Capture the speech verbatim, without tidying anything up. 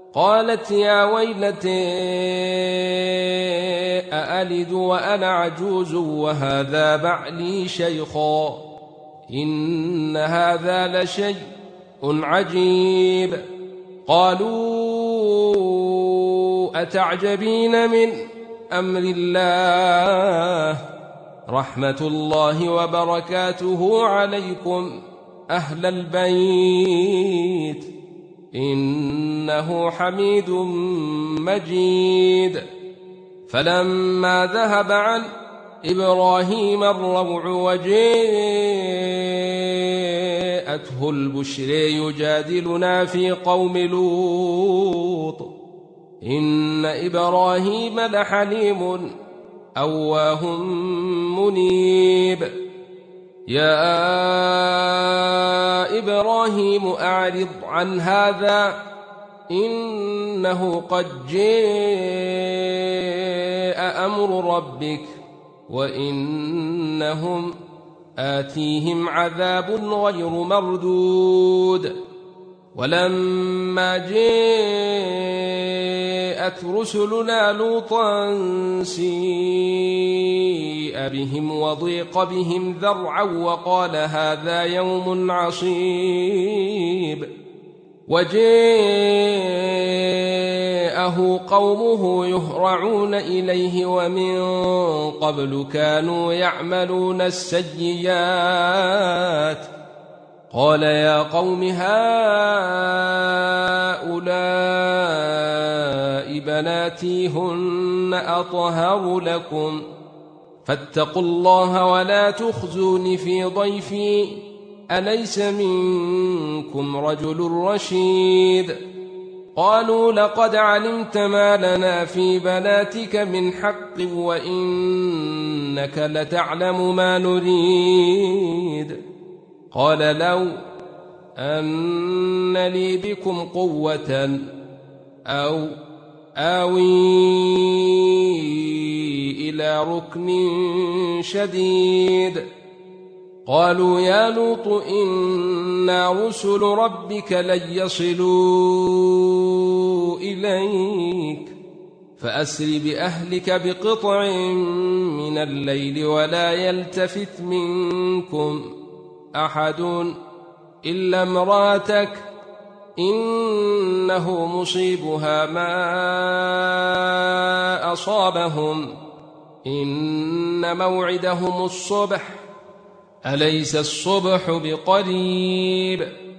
قالت يا ويلتي أألد وأنا عجوز وهذا بعلي شيخا إن هذا لشيء عجيب. قالوا أتعجبين من أمر الله رحمة الله وبركاته عليكم أهل البيت إنه حميد مجيد. فلما ذهب عن إبراهيم الروع وجاءته البشر يجادلنا في قوم لوط إن إبراهيم لحليم أواه منيب. يا إبراهيم أعرض عن هذا إنه قد جاء أمر ربك وإنهم آتيهم عذاب غير مردود. ولما جاءت رسلنا لوطا سيء بهم وضيق بهم ذرعا وقال هذا يوم عصيب. وجاءه قومه يهرعون إليه ومن قبل كانوا يعملون السيئات. قال يا قوم هؤلاء بناتي هن أطهر لكم فاتقوا الله ولا تخزوني في ضيفي أليس منكم رجل رشيد. قالوا لقد علمت ما لنا في بناتك من حق وإنك لتعلم ما نريد. قال لو أن لي بكم قوة أو آوي إلى ركن شديد. قالوا يا لوط إنا رسل ربك لن يصلوا إليك فأسر بأهلك بقطع من الليل ولا يلتفت منكم أحد إلا امرأتك إنه مصيبها ما أصابهم إن موعدهم الصبح أليس الصبح بقريب.